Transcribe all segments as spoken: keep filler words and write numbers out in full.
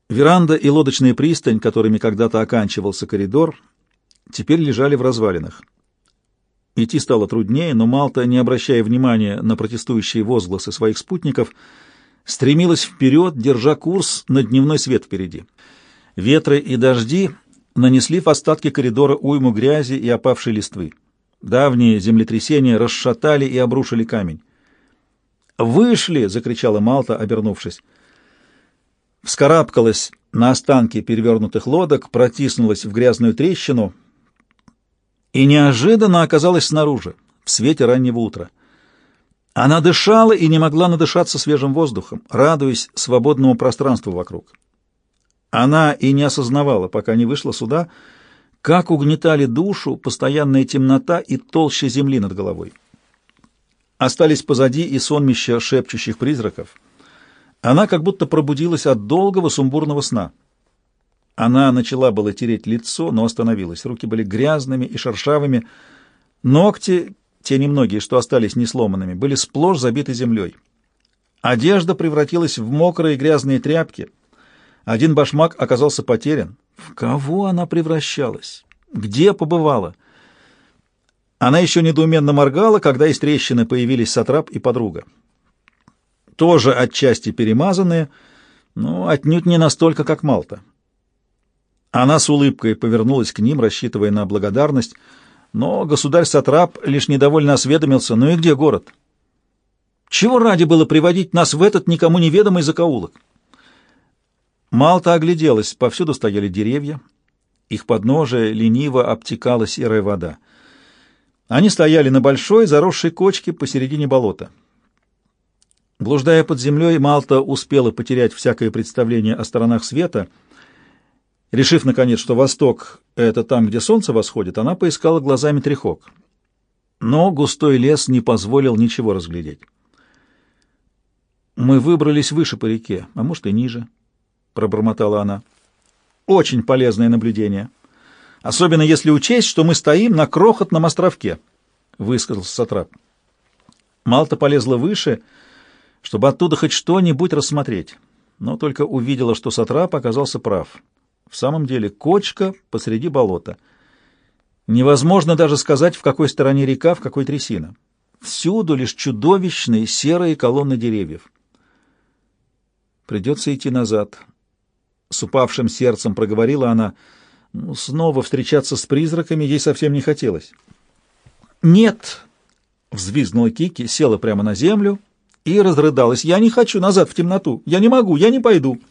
Веранда и лодочная пристань, которыми когда-то оканчивался коридор, теперь лежали в развалинах. Идти стало труднее, но Малта, не обращая внимания на протестующие возгласы своих спутников, стремилась вперед, держа курс на дневной свет впереди. Ветры и дожди нанесли в остатки коридора уйму грязи и опавшей листвы. Давние землетрясения расшатали и обрушили камень. «Вышли!» — закричала Малта, обернувшись. Вскарабкалась на останки перевернутых лодок, протиснулась в грязную трещину и неожиданно оказалась снаружи, в свете раннего утра. Она дышала и не могла надышаться свежим воздухом, радуясь свободному пространству вокруг. Она и не осознавала, пока не вышла сюда, как угнетали душу постоянная темнота и толща земли над головой. Остались позади и сонмища шепчущих призраков. Она как будто пробудилась от долгого сумбурного сна. Она начала было тереть лицо, но остановилась. Руки были грязными и шершавыми. Ногти, те немногие, что остались несломанными, были сплошь забиты землей. Одежда превратилась в мокрые грязные тряпки. Один башмак оказался потерян. В кого она превращалась? Где побывала? Она еще недоуменно моргала, когда из трещины появились Сатрап и подруга. Тоже отчасти перемазанные, но отнюдь не настолько, как Малта. Она с улыбкой повернулась к ним, рассчитывая на благодарность, но государь Сатрап лишь недовольно осведомился: «Ну и где город? Чего ради было приводить нас в этот никому неведомый закоулок?» Малта огляделась, повсюду стояли деревья, их подножие лениво обтекала серая вода. Они стояли на большой заросшей кочке посередине болота. Блуждая под землей, Малта успела потерять всякое представление о сторонах света. Решив, наконец, что восток — это там, где солнце восходит, она поискала глазами Трехок. Но густой лес не позволил ничего разглядеть. «Мы выбрались выше по реке, а может и ниже», — пробормотала она. «Очень полезное наблюдение. Особенно если учесть, что мы стоим на крохотном островке», — высказался Сатрап. Малта полезла выше, чтобы оттуда хоть что-нибудь рассмотреть, но только увидела, что Сатрап оказался прав. В самом деле кочка посреди болота. Невозможно даже сказать, в какой стороне река, в какой трясина. Всюду лишь чудовищные серые колонны деревьев. «Придется идти назад», — с упавшим сердцем проговорила она. Ну, снова встречаться с призраками ей совсем не хотелось. «Нет!» — взвизгнула Кики, села прямо на землю и разрыдалась. «Я не хочу назад в темноту! Я не могу! Я не пойду!»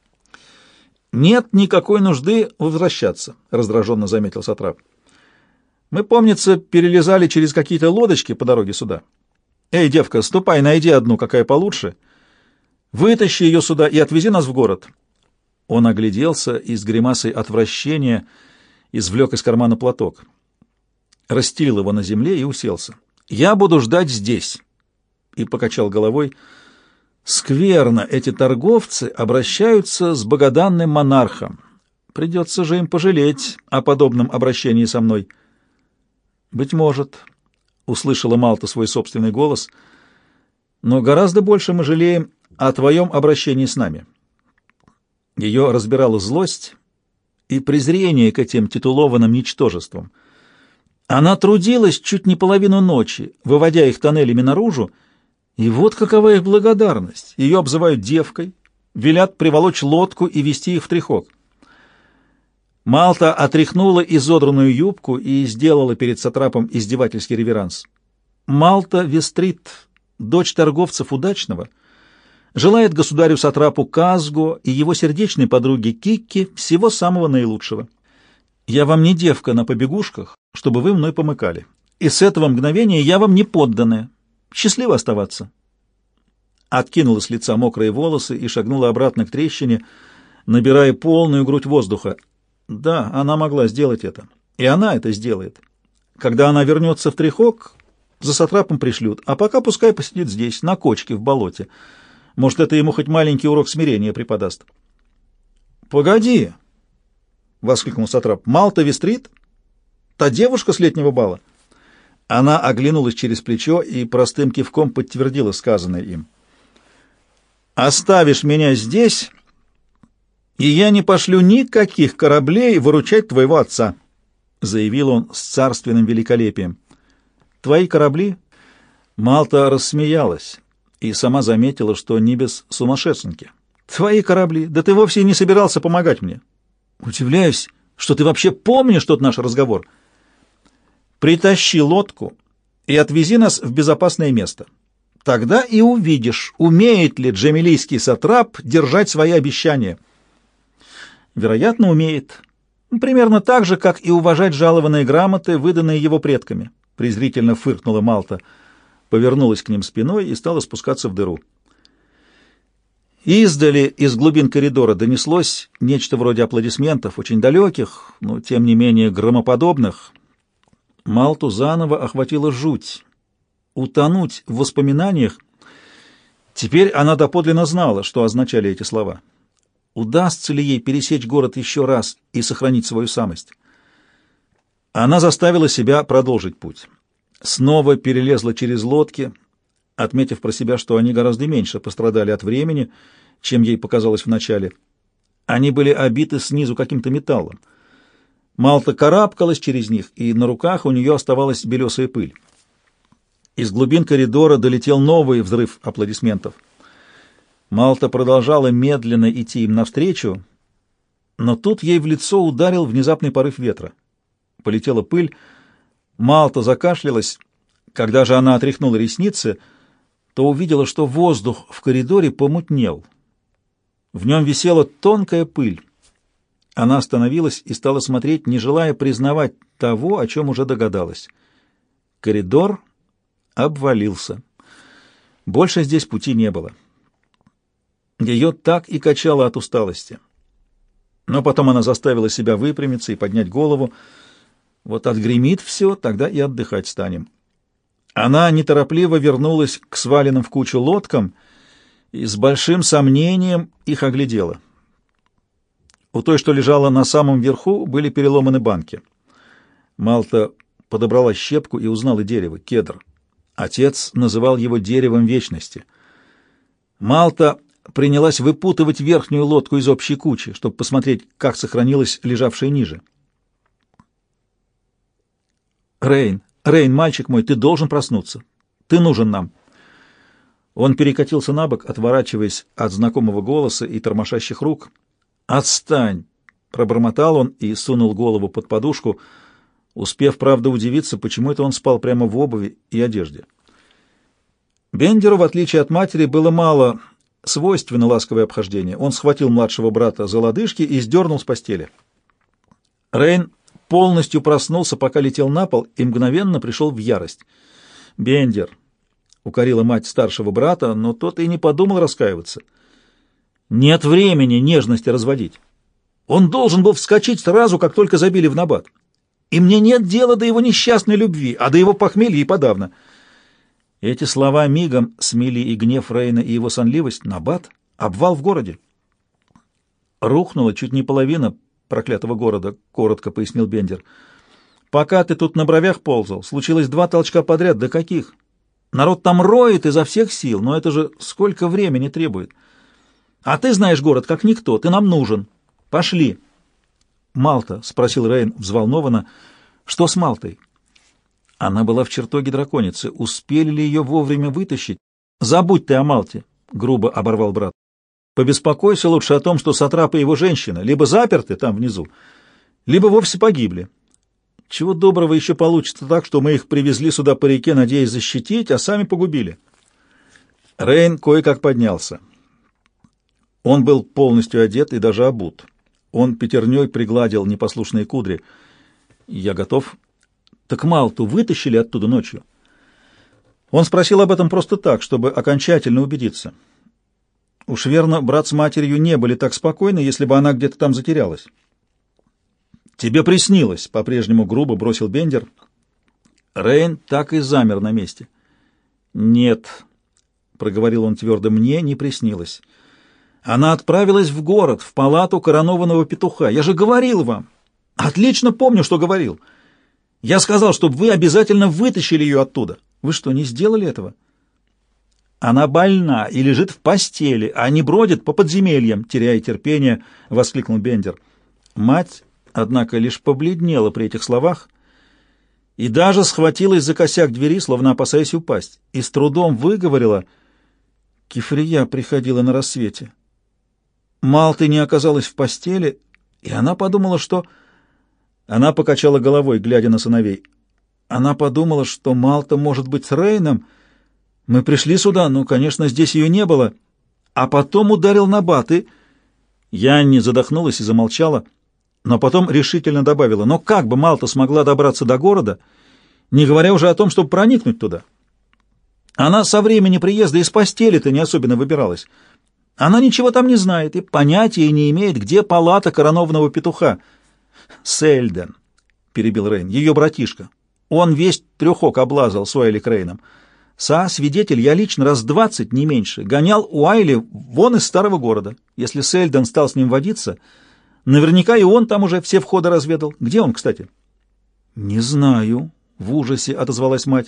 «Нет никакой нужды возвращаться», — раздраженно заметил Сатрап. «Мы, помнится, перелезали через какие-то лодочки по дороге сюда. Эй, девка, ступай, найди одну, какая получше. Вытащи ее сюда и отвези нас в город». Он огляделся и с гримасой отвращения извлек из кармана платок. Расстелил его на земле и уселся. «Я буду ждать здесь», — и покачал головой. «Скверно эти торговцы обращаются с богоданным монархом. Придется же им пожалеть о подобном обращении со мной». «Быть может», — услышала Малта свой собственный голос, — «но гораздо больше мы жалеем о твоем обращении с нами». Ее разбирала злость и презрение к этим титулованным ничтожествам. Она трудилась чуть не половину ночи, выводя их тоннелями наружу, и вот какова их благодарность. Ее обзывают девкой, велят приволочь лодку и везти их в Трехок. Малта отряхнула изодранную юбку и сделала перед Сатрапом издевательский реверанс. Малта Вестрит, дочь торговцев Удачного, желает государю Сатрапу Казго и его сердечной подруге Кикки всего самого наилучшего. Я вам не девка на побегушках, чтобы вы мной помыкали. И с этого мгновения я вам не подданная. Счастливо оставаться. Откинула с лица мокрые волосы и шагнула обратно к трещине, набирая полную грудь воздуха. Да, она могла сделать это. И она это сделает. Когда она вернется в Трехок, за Сатрапом пришлют, а пока пускай посидит здесь, на кочке в болоте. Может, это ему хоть маленький урок смирения преподаст. «Погоди!» — воскликнул Сатрап. «Малта Вестрит? Та девушка с летнего бала?» Она оглянулась через плечо и простым кивком подтвердила сказанное им. «Оставишь меня здесь, И я не пошлю никаких кораблей выручать твоего отца, заявил он с царственным великолепием. Твои корабли? Малта рассмеялась и сама заметила, что не без сумасшедшенки. Твои корабли? Да ты вовсе не собирался помогать мне. Удивляюсь, что ты вообще помнишь тот наш разговор. Притащи лодку и отвези нас в безопасное место. Тогда и увидишь, умеет ли джемилийский сатрап держать свои обещания. Вероятно, умеет. Примерно так же, как и уважать жалованные грамоты, выданные его предками. Презрительно фыркнула Малта, повернулась к ним спиной и стала спускаться в дыру. Издали из глубин коридора донеслось нечто вроде аплодисментов, очень далеких, но тем не менее громоподобных. Малту заново охватила жуть. Утонуть в воспоминаниях. Теперь она доподлинно знала, что означали эти слова. Удастся ли ей пересечь город еще раз и сохранить свою самость? Она заставила себя продолжить путь. Снова перелезла через лодки, отметив про себя, что они гораздо меньше пострадали от времени, чем ей показалось вначале. Они были обиты снизу каким-то металлом. Малта карабкалась через них, и на руках у нее оставалась белесая пыль. Из глубин коридора долетел новый взрыв аплодисментов. Малта продолжала медленно идти им навстречу, но тут ей в лицо ударил внезапный порыв ветра. Полетела пыль. Малта закашлялась. Когда же она отряхнула ресницы, то увидела, что воздух в коридоре помутнел. В нем висела тонкая пыль. Она остановилась и стала смотреть, не желая признавать того, о чем уже догадалась. Коридор обвалился. Больше здесь пути не было. Ее так и качало от усталости. Но потом она заставила себя выпрямиться и поднять голову. Вот отгремит все, тогда и отдыхать станем. Она неторопливо вернулась к сваленным в кучу лодкам и с большим сомнением их оглядела. У той, что лежала на самом верху, были переломаны банки. Малта подобрала щепку и узнала дерево — кедр. Отец называл его деревом вечности. Малта принялась выпутывать верхнюю лодку из общей кучи, чтобы посмотреть, как сохранилась лежавшая ниже. «Рейн, Рейн, мальчик мой, ты должен проснуться. Ты нужен нам». Он перекатился на бок, отворачиваясь от знакомого голоса и тормошащих рук. «Отстань!» — пробормотал он и сунул голову под подушку, успев, правда, удивиться, почему это он спал прямо в обуви и одежде. Бендеру, в отличие от матери, было мало свойственно ласковое обхождение. Он схватил младшего брата за лодыжки и сдернул с постели. Рейн полностью проснулся, пока летел на пол, и мгновенно пришел в ярость. «Бендер!» — укорила мать старшего брата, но тот и не подумал раскаиваться. «Нет времени нежности разводить. Он должен был вскочить сразу, как только забили в набат. И мне нет дела до его несчастной любви, а до его похмелья и подавно». Эти слова мигом смели и гнев Рейна, и его сонливость. Набат? Обвал в городе. Рухнула чуть не половина проклятого города, коротко пояснил Бендер. Пока ты тут на бровях ползал, случилось два толчка подряд. Да каких? Народ там роет изо всех сил, но это же сколько времени требует. А ты знаешь город как никто, ты нам нужен. Пошли. Малта, спросил Рейн взволнованно, что с Малтой? Она была в чертоге драконицы. Успели ли ее вовремя вытащить? Забудь ты о Малте, грубо оборвал брат. Побеспокойся лучше о том, что сатрап и его женщина либо заперты там внизу, либо вовсе погибли. Чего доброго еще получится так, что мы их привезли сюда по реке, надеясь защитить, а сами погубили. Рейн кое-как поднялся. Он был полностью одет и даже обут. Он пятерней пригладил непослушные кудри. Я готов. Так Малту вытащили оттуда ночью. Он спросил об этом просто так, чтобы окончательно убедиться. Уж верно, брат с матерью не были так спокойны, если бы она где-то там затерялась. «Тебе приснилось», — по-прежнему грубо бросил Бендер. Рейн так и замер на месте. «Нет», — проговорил он твердо, — «мне не приснилось. Она отправилась в город, в палату коронованного петуха. Я же говорил вам. Отлично помню, что говорил. Я сказал, чтобы вы обязательно вытащили ее оттуда. Вы что, не сделали этого?» Она больна и лежит в постели, а не бродит по подземельям, теряя терпение, — воскликнул Бендер. Мать, однако, лишь побледнела при этих словах и даже схватилась за косяк двери, словно опасаясь упасть, и с трудом выговорила: «Кифрия приходила на рассвете. Малты не оказалась в постели, и она подумала, что...» Она покачала головой, глядя на сыновей. «Она подумала, что Малта может быть с Рейном. Мы пришли сюда, но, конечно, здесь ее не было. А потом ударил Набат, и...» Янни задохнулась и замолчала, но потом решительно добавила: «Но как бы Малта смогла добраться до города, не говоря уже о том, чтобы проникнуть туда? Она со времени приезда из постели-то не особенно выбиралась. Она ничего там не знает и понятия не имеет, где палата коронованного петуха». «Сельден», — перебил Рейн, — «ее братишка. Он весь трехок облазал с Уайли Крейном. Са, свидетель, я лично раз двадцать, не меньше, гонял Уайли вон из старого города. Если Сельден стал с ним водиться, наверняка и он там уже все входы разведал. Где он, кстати?» «Не знаю», — в ужасе отозвалась мать.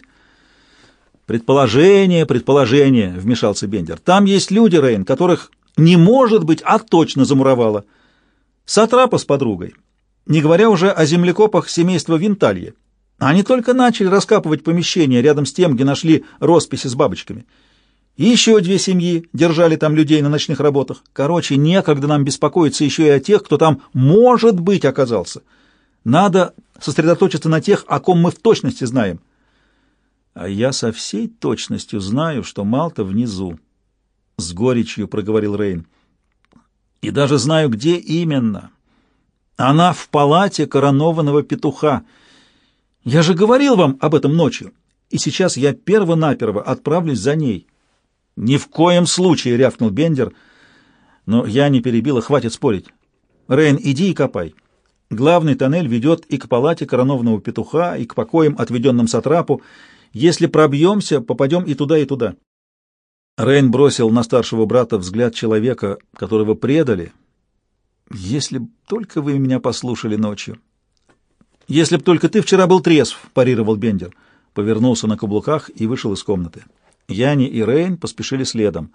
«Предположение, предположение», — вмешался Бендер. «Там есть люди, Рейн, которых не может быть, а точно замуровало. Сатрапа с подругой, не говоря уже о землекопах семейства Винталье. Они только начали раскапывать помещение рядом с тем, где нашли росписи с бабочками. И еще две семьи держали там людей на ночных работах. Короче, некогда нам беспокоиться еще и о тех, кто там, может быть, оказался. Надо сосредоточиться на тех, о ком мы в точности знаем». «А я со всей точностью знаю, что Малта внизу», — с горечью проговорил Рейн. «И даже знаю, где именно. Она в палате коронованного петуха. Я же говорил вам об этом ночью, и сейчас я перво-наперво отправлюсь за ней». «Ни в коем случае!» — рявкнул Бендер. Но я не перебила, хватит спорить. «Рейн, иди и копай. Главный тоннель ведет и к палате коронованного петуха, и к покоям, отведенным Сатрапу. Если пробьемся, попадем и туда, и туда». Рейн бросил на старшего брата взгляд человека, которого предали. «Если б только вы меня послушали ночью». «Если б только ты вчера был трезв», — парировал Бендер. Повернулся на каблуках и вышел из комнаты. Яни и Рейн поспешили следом.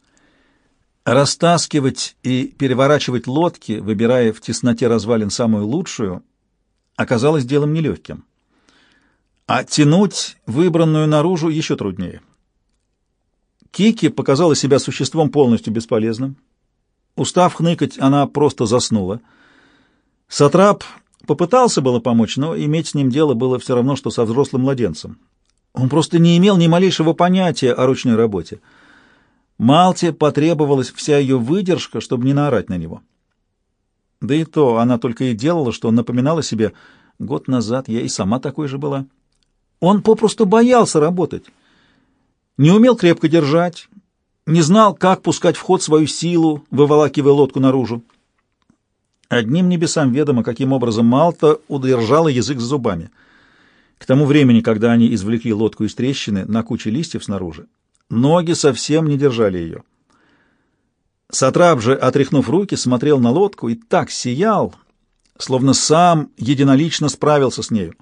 Растаскивать и переворачивать лодки, выбирая в тесноте развалин самую лучшую, оказалось делом нелегким. А тянуть выбранную наружу еще труднее. Кики показала себя существом полностью бесполезным. Устав хныкать, она просто заснула. Сатрап попытался было помочь, но иметь с ним дело было все равно, что со взрослым младенцем. Он просто не имел ни малейшего понятия о ручной работе. Малте потребовалась вся ее выдержка, чтобы не наорать на него. Да и то она только и делала, что напоминала себе: год назад я и сама такой же была. Он попросту боялся работать, не умел крепко держать, не знал, как пускать в ход свою силу, выволакивая лодку наружу. Одним небесам ведомо, каким образом Малта удержала язык за зубами. К тому времени, когда они извлекли лодку из трещины на куче листьев снаружи, ноги совсем не держали ее. Сатрап же, отряхнув руки, смотрел на лодку и так сиял, словно сам единолично справился с нею.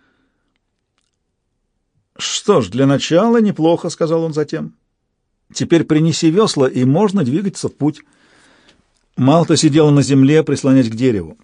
«Что ж, для начала неплохо», — сказал он затем. «Теперь принеси весла, и можно двигаться в путь». Малта сидела на земле, прислонясь к дереву.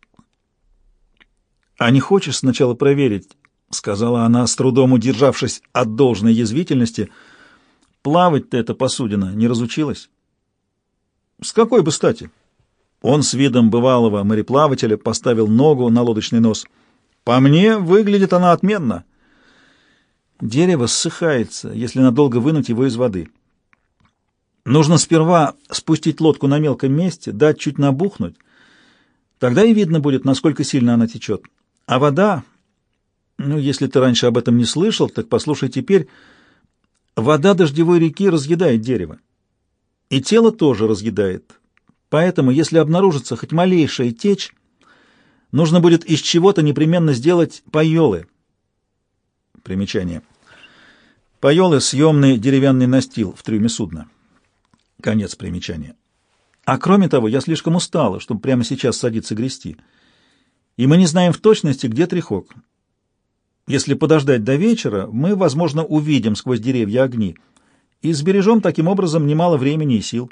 «А не хочешь сначала проверить?» — сказала она, с трудом удержавшись от должной язвительности. «Плавать-то эта посудина не разучилась?» «С какой бы стати?» Он с видом бывалого мореплавателя поставил ногу на лодочный нос. «По мне, выглядит она отменно». «Дерево ссыхается, если надолго вынуть его из воды. Нужно сперва спустить лодку на мелком месте, дать чуть набухнуть. Тогда и видно будет, насколько сильно она течет. А вода, ну, если ты раньше об этом не слышал, так послушай теперь. Вода дождевой реки разъедает дерево. И тело тоже разъедает. Поэтому, если обнаружится хоть малейшая течь, нужно будет из чего-то непременно сделать пайолы». Примечание. Пайолы — съемный деревянный настил в трюме судна. Конец примечания. А кроме того, я слишком устала, чтобы прямо сейчас садиться грести. И мы не знаем в точности, где трехок. Если подождать до вечера, мы, возможно, увидим сквозь деревья огни. и сбережем таким образом немало времени и сил.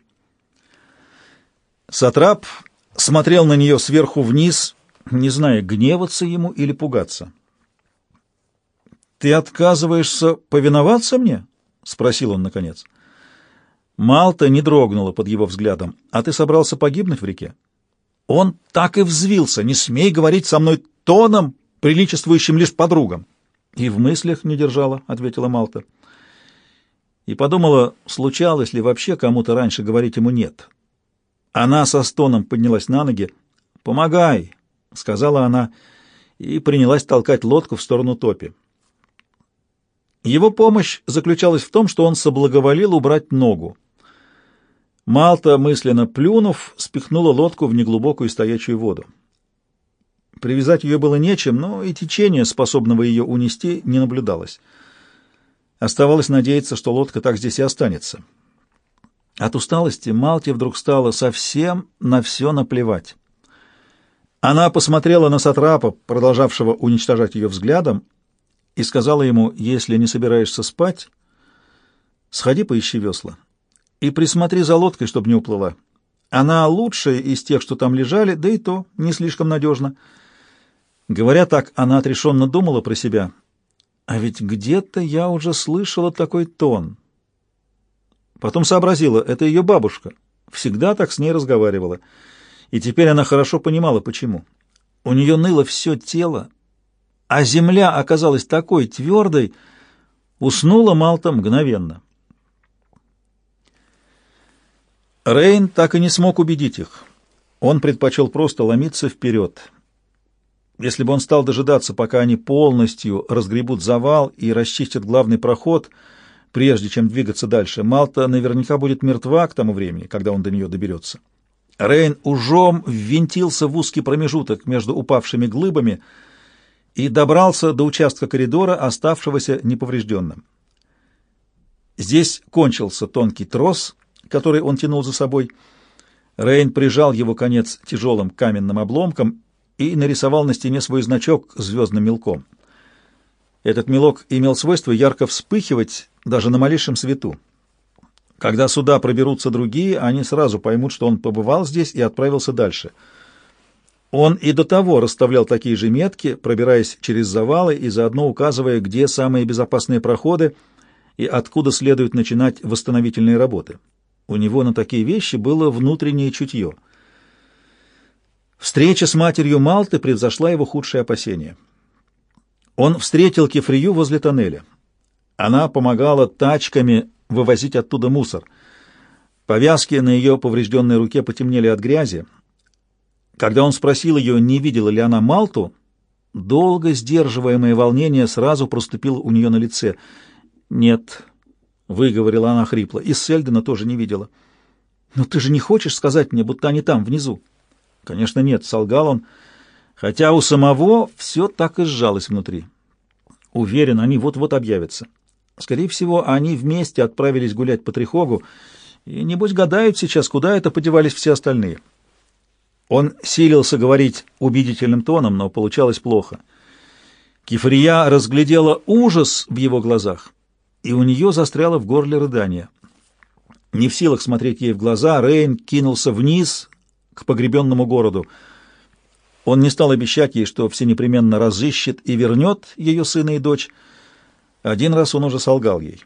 Сатрап смотрел на нее сверху вниз, не зная, гневаться ему или пугаться. «Ты отказываешься повиноваться мне?» — спросил он наконец. Малта не дрогнула под его взглядом. «А ты собрался погибнуть в реке?» Он так и взвился. «Не смей говорить со мной тоном, приличествующим лишь подругам». «И в мыслях не держала», — ответила Малта. И подумала, случалось ли вообще кому-то раньше говорить ему «нет». Она со стоном поднялась на ноги. «Помогай», — сказала она, и принялась толкать лодку в сторону топи. Его помощь заключалась в том, что он соблаговолил убрать ногу. Малта, мысленно плюнув, спихнула лодку в неглубокую стоячую воду. Привязать ее было нечем, но и течение, способного ее унести, не наблюдалось. Оставалось надеяться, что лодка так здесь и останется. От усталости Малте вдруг стало совсем на все наплевать. Она посмотрела на Сатрапа, продолжавшего уничтожать ее взглядом, и сказала ему: «Если не собираешься спать, сходи поищи весла и присмотри за лодкой, чтобы не уплыла. Она лучшая из тех, что там лежали, да и то не слишком надежно». Говоря так, она отрешенно думала про себя: «А ведь где-то я уже слышала такой тон». Потом сообразила: это ее бабушка, всегда так с ней разговаривала, и теперь она хорошо понимала, почему. У нее ныло все тело, а земля оказалась такой твердой. Уснула Малта мгновенно. Рейн так и не смог убедить их. Он предпочел просто ломиться вперед. Если бы он стал дожидаться, пока они полностью разгребут завал и расчистят главный проход, прежде чем двигаться дальше, Малта наверняка будет мертва к тому времени, когда он до нее доберется. Рейн ужом ввинтился в узкий промежуток между упавшими глыбами и добрался до участка коридора, оставшегося неповрежденным. Здесь кончился тонкий трос, который он тянул за собой. Рейн прижал его конец тяжелым каменным обломком и нарисовал на стене свой значок звездным мелком. Этот мелок имел свойство ярко вспыхивать даже на малейшем свету. Когда сюда проберутся другие, они сразу поймут, что он побывал здесь и отправился дальше. Он и до того расставлял такие же метки, пробираясь через завалы и заодно указывая, где самые безопасные проходы и откуда следует начинать восстановительные работы. У него на такие вещи было внутреннее чутье. Встреча с матерью Малты превзошла его худшие опасения. Он встретил Кефрию возле тоннеля. Она помогала тачками вывозить оттуда мусор. Повязки на ее поврежденной руке потемнели от грязи. Когда он спросил ее, не видела ли она Малту, долго сдерживаемое волнение сразу проступило у нее на лице. «Нет», — выговорила она хрипло, — «и Сельдена тоже не видела». «Но ты же не хочешь сказать мне, будто они там, внизу?» «Конечно нет», — солгал он, хотя у самого все так и сжалось внутри. Уверен, они вот-вот объявятся. Скорее всего, они вместе отправились гулять по Трихогу, и, небось, гадают сейчас, куда это подевались все остальные. Он силился говорить убедительным тоном, но получалось плохо. Кефрия разглядела ужас в его глазах, и у нее застряло в горле рыдание. Не в силах смотреть ей в глаза, Рейн кинулся вниз к погребенному городу. Он не стал обещать ей, что все непременно разыщет и вернет ее сына и дочь. Один раз он уже солгал ей.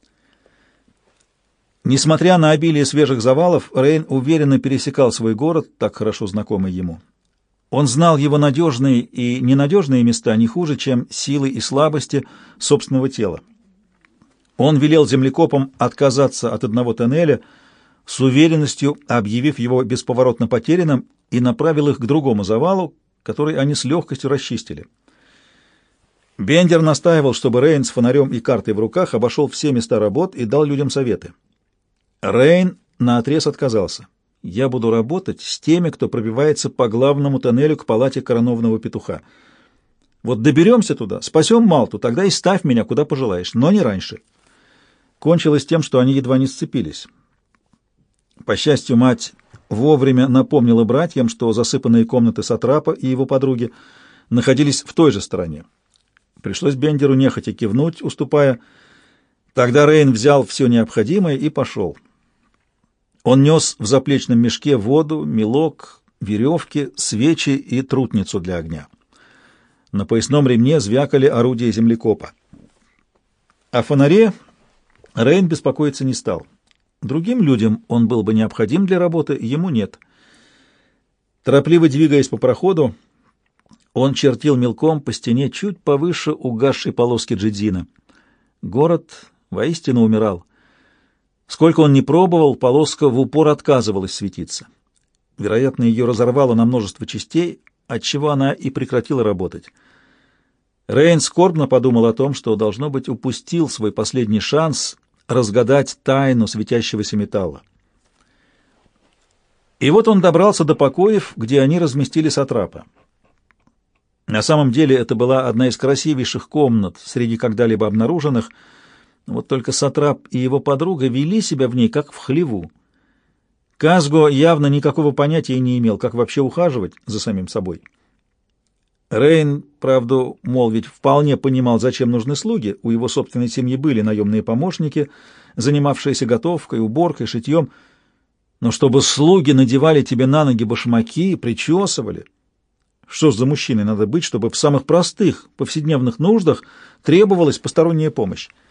Несмотря на обилие свежих завалов, Рейн уверенно пересекал свой город, так хорошо знакомый ему. Он знал его надежные и ненадежные места не хуже, чем силы и слабости собственного тела. Он велел землекопам отказаться от одного тоннеля, с уверенностью объявив его бесповоротно потерянным, и направил их к другому завалу, который они с легкостью расчистили. Бендер настаивал, чтобы Рейн с фонарем и картой в руках обошел все места работ и дал людям советы. Рейн наотрез отказался. «Я буду работать с теми, кто пробивается по главному тоннелю к палате коронованного петуха. Вот доберемся туда, спасем Малту, тогда и ставь меня куда пожелаешь, но не раньше». Кончилось тем, что они едва не сцепились. По счастью, мать вовремя напомнила братьям, что засыпанные комнаты Сатрапа и его подруги находились в той же стороне. Пришлось Бендеру нехотя кивнуть, уступая. Тогда Рейн взял все необходимое и пошел. Он нес в заплечном мешке воду, мелок, веревки, свечи и трутницу для огня. На поясном ремне звякали орудия землекопа. О фонаре Рейн беспокоиться не стал. Другим людям он был бы необходим для работы, ему нет. Торопливо двигаясь по проходу, он чертил мелком по стене чуть повыше угасшей полоски джидзина. Город воистину умирал. Сколько он ни пробовал, полоска в упор отказывалась светиться. Вероятно, ее разорвало на множество частей, отчего она и прекратила работать. Рейн скорбно подумал о том, что, должно быть, упустил свой последний шанс разгадать тайну светящегося металла. И вот он добрался до покоев, где они разместили сатрапа. На самом деле это была одна из красивейших комнат среди когда-либо обнаруженных. Вот только сатрап и его подруга вели себя в ней как в хлеву. Казго явно никакого понятия не имел, как вообще ухаживать за самим собой. Рейн, правду молвить, вполне понимал, зачем нужны слуги. У его собственной семьи были наемные помощники, занимавшиеся готовкой, уборкой, шитьем. Но чтобы слуги надевали тебе на ноги башмаки, причесывали... Что ж за мужчиной надо быть, чтобы в самых простых повседневных нуждах требовалась посторонняя помощь?